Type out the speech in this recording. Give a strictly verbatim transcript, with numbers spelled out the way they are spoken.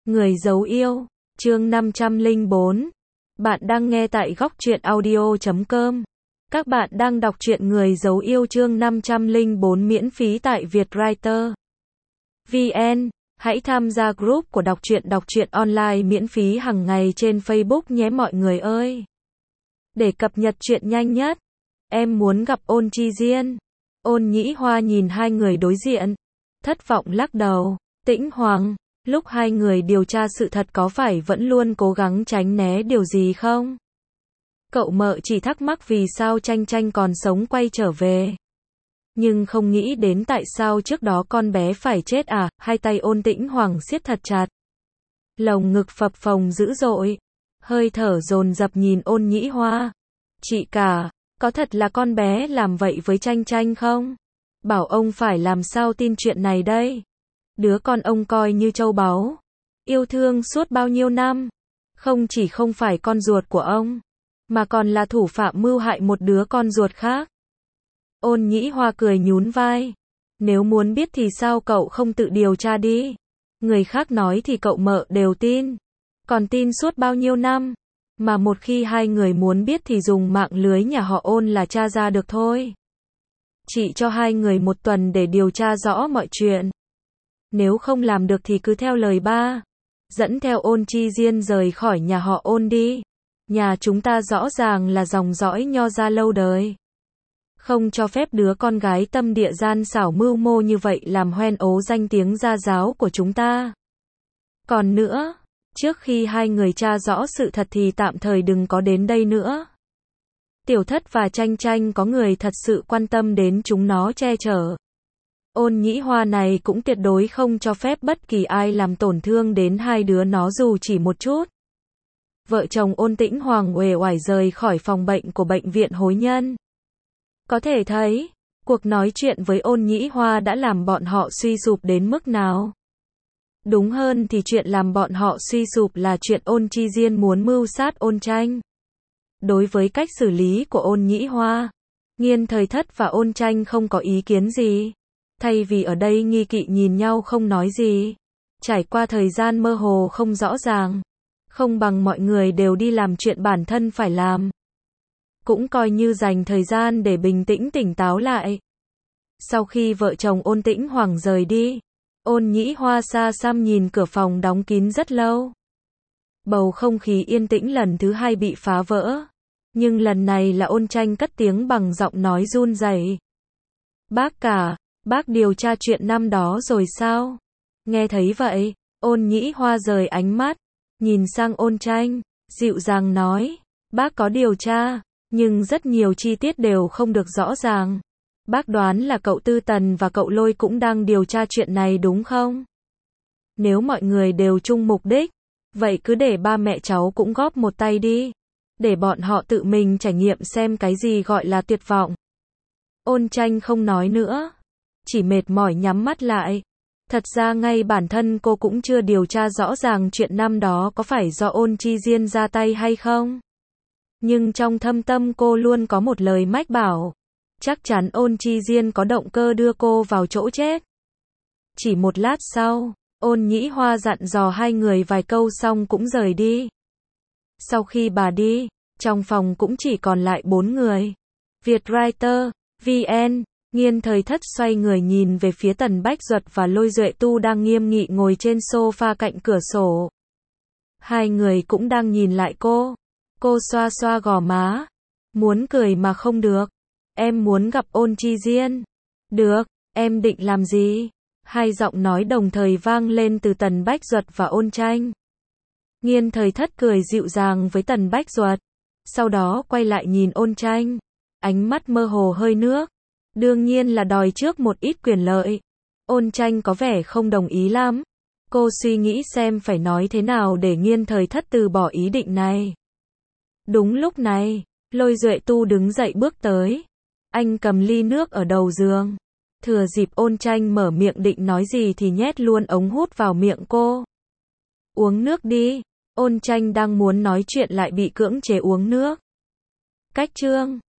Người giấu yêu, chương năm trăm lẻ bốn. Bạn đang nghe tại góc truyện audio chấm com. Các bạn đang đọc truyện Người giấu yêu chương năm trăm lẻ bốn miễn phí tại Vietwriter chấm vn. Hãy tham gia group của đọc truyện đọc truyện online miễn phí hàng ngày trên Facebook nhé mọi người ơi. Để cập nhật truyện nhanh nhất, em muốn gặp Ôn Chi Diên. Ôn Nhĩ Hoa nhìn hai người đối diện, thất vọng lắc đầu. Tĩnh Hoàng, lúc hai người điều tra sự thật có phải vẫn luôn cố gắng tránh né điều gì không? Cậu mợ chỉ thắc mắc vì sao Tranh Tranh còn sống quay trở về. Nhưng không nghĩ đến tại sao trước đó con bé phải chết à, hai tay Ôn Tĩnh Hoàng siết thật chặt. Lồng ngực phập phồng dữ dội, hơi thở dồn dập nhìn Ôn Nhĩ Hoa. Chị cả, có thật là con bé làm vậy với Tranh Tranh không? Bảo ông phải làm sao tin chuyện này đây? Đứa con ông coi như châu báu, yêu thương suốt bao nhiêu năm, không chỉ không phải con ruột của ông, mà còn là thủ phạm mưu hại một đứa con ruột khác. Ôn Nhĩ Hoa cười nhún vai. Nếu muốn biết thì sao cậu không tự điều tra đi? Người khác nói thì cậu mợ đều tin. Còn tin suốt bao nhiêu năm? Mà một khi hai người muốn biết thì dùng mạng lưới nhà họ Ôn là tra ra được thôi. Chị cho hai người một tuần để điều tra rõ mọi chuyện. Nếu không làm được thì cứ theo lời ba, dẫn theo Ôn Chi Diên rời khỏi nhà họ Ôn đi. Nhà chúng ta rõ ràng là dòng dõi Nho gia lâu đời. Không cho phép đứa con gái tâm địa gian xảo mưu mô như vậy làm hoen ố danh tiếng gia giáo của chúng ta. Còn nữa, trước khi hai người tra rõ sự thật thì tạm thời đừng có đến đây nữa. Tiểu Thất và Tranh Tranh có người thật sự quan tâm đến chúng nó che chở. Ôn Nhĩ Hoa này cũng tuyệt đối không cho phép bất kỳ ai làm tổn thương đến hai đứa nó dù chỉ một chút. Vợ chồng Ôn Tĩnh Hoàng uể oải rời khỏi phòng bệnh của bệnh viện Hối Nhân. Có thể thấy, cuộc nói chuyện với Ôn Nhĩ Hoa đã làm bọn họ suy sụp đến mức nào. Đúng hơn thì chuyện làm bọn họ suy sụp là chuyện Ôn Chi Diên muốn mưu sát Ôn Tranh. Đối với cách xử lý của Ôn Nhĩ Hoa, Nghiên Thời Thất và Ôn Tranh không có ý kiến gì. Thay vì ở đây nghi kỵ nhìn nhau không nói gì, trải qua thời gian mơ hồ không rõ ràng, không bằng mọi người đều đi làm chuyện bản thân phải làm. Cũng coi như dành thời gian để bình tĩnh tỉnh táo lại. Sau khi vợ chồng Ôn Tĩnh Hoàng rời đi, Ôn Nhĩ Hoa xa xăm nhìn cửa phòng đóng kín rất lâu. Bầu không khí yên tĩnh lần thứ hai bị phá vỡ. Nhưng lần này là Ôn Tranh cất tiếng bằng giọng nói run rẩy. Bác cả, bác điều tra chuyện năm đó rồi sao? Nghe thấy vậy, Ôn Nhĩ Hoa rời ánh mắt, nhìn sang Ôn Tranh, dịu dàng nói, bác có điều tra, nhưng rất nhiều chi tiết đều không được rõ ràng. Bác đoán là cậu Tư Tần và cậu Lôi cũng đang điều tra chuyện này đúng không? Nếu mọi người đều chung mục đích, vậy cứ để ba mẹ cháu cũng góp một tay đi. Để bọn họ tự mình trải nghiệm xem cái gì gọi là tuyệt vọng. Ôn Tranh không nói nữa, chỉ mệt mỏi nhắm mắt lại. Thật ra ngay bản thân cô cũng chưa điều tra rõ ràng chuyện năm đó có phải do Ôn Chi Diên ra tay hay không. Nhưng trong thâm tâm cô luôn có một lời mách bảo, chắc chắn Ôn Chi Diên có động cơ đưa cô vào chỗ chết. Chỉ một lát sau, Ôn Nhĩ Hoa dặn dò hai người vài câu xong cũng rời đi. Sau khi bà đi, trong phòng cũng chỉ còn lại bốn người. Vietwriter chấm vn. Nghiên Thời Thất xoay người nhìn về phía Tần Bách Duật và Lôi Duệ Tu đang nghiêm nghị ngồi trên sofa cạnh cửa sổ. Hai người cũng đang nhìn lại cô. Cô xoa xoa gò má, muốn cười mà không được. Em muốn gặp Ôn Chi Diên. Được, em định làm gì? Hai giọng nói đồng thời vang lên từ Tần Bách Duật và Ôn Tranh. Nghiên Thời Thất cười dịu dàng với Tần Bách Duật, sau đó quay lại nhìn Ôn Tranh, ánh mắt mơ hồ hơi nước. Đương nhiên là đòi trước một ít quyền lợi. Ôn Tranh có vẻ không đồng ý lắm. Cô suy nghĩ xem phải nói thế nào để Nghiên Thời Thất từ bỏ ý định này. Đúng lúc này, Lôi Duệ Tu đứng dậy bước tới. Anh cầm ly nước ở đầu giường. Thừa dịp Ôn Tranh mở miệng định nói gì thì nhét luôn ống hút vào miệng cô. Uống nước đi. Ôn Tranh đang muốn nói chuyện lại bị cưỡng chế uống nước. Cách chương